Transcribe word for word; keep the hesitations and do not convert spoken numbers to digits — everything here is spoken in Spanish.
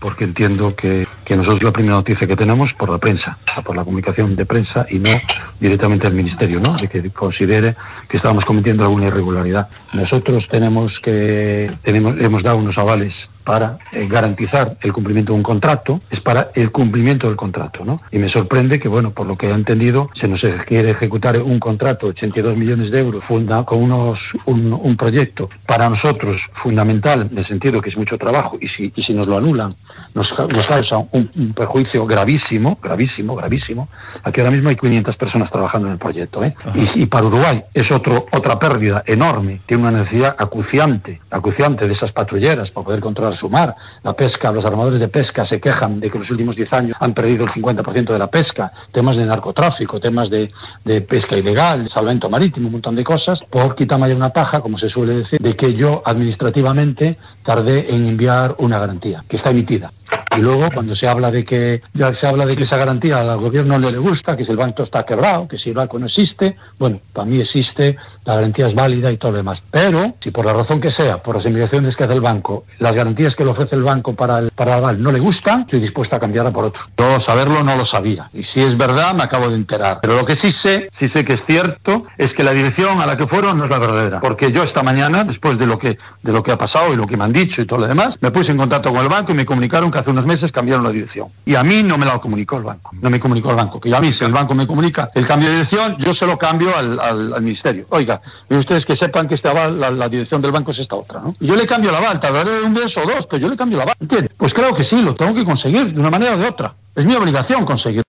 porque entiendo que, que nosotros la primera noticia que tenemos por la prensa, o sea, por la comunicación de prensa y no directamente al Ministerio, ¿no? De que considere que estábamos cometiendo alguna irregularidad. Nosotros tenemos que tenemos hemos dado unos avales para eh, garantizar el cumplimiento de un contrato, es para el cumplimiento del contrato, ¿no? Y me sorprende que, bueno, por lo que he entendido, se nos quiere ejecutar un contrato de ochenta y dos millones de euros funda, con unos un, un proyecto para nosotros fundamental, en el sentido que es mucho trabajo, y si, y si nos lo anulan, nos, nos causa un, un perjuicio gravísimo, gravísimo, gravísimo. Aquí ahora mismo hay quinientas personas trabajando en el proyecto, ¿eh? Y, y para Uruguay es otro otra pérdida enorme, tiene una necesidad acuciante, acuciante de esas patrulleras para poder controlar su mar. La pesca, los armadores de pesca se quejan de que en los últimos diez años han perdido el cincuenta por ciento de la pesca, temas de narcotráfico, temas de, de pesca ilegal, salvamento marítimo, un montón de cosas, por quitarme una paja, como se suele decir, de que yo administrativamente tardé en enviar una garantía, que está emitida. Y luego, cuando se habla de que ya se habla de que esa garantía al gobierno no le gusta, que si el banco está quebrado, que si el banco no existe, bueno, para mí existe, la garantía es válida y todo lo demás. Pero, si por la razón que sea, por las investigaciones que hace el banco, las garantías que le ofrece el banco para el, para el aval no le gustan, estoy dispuesta a cambiarla por otro. Yo saberlo no lo sabía. Y si es verdad, me acabo de enterar. Pero lo que sí sé, sí sé que es cierto, es que la dirección a la que fueron no es la verdadera. Porque yo esta mañana, después de lo que, de lo que ha pasado y lo que me han dicho y todo lo demás, me puse en contacto con el banco y me comunicaron que hace unos meses cambiaron la dirección. Y a mí no me la comunicó el banco. No me comunicó el banco. Que a mí, si el banco me comunica el cambio de dirección, yo se lo cambio al, al, al ministerio. Oiga, y ustedes que sepan que este aval, la, la dirección del banco es esta otra, ¿no? Y yo le cambio el aval, tardaré un mes o dos, pero yo le cambio el aval. ¿Entiendes? Pues claro que sí, lo tengo que conseguir de una manera o de otra. Es mi obligación conseguirlo.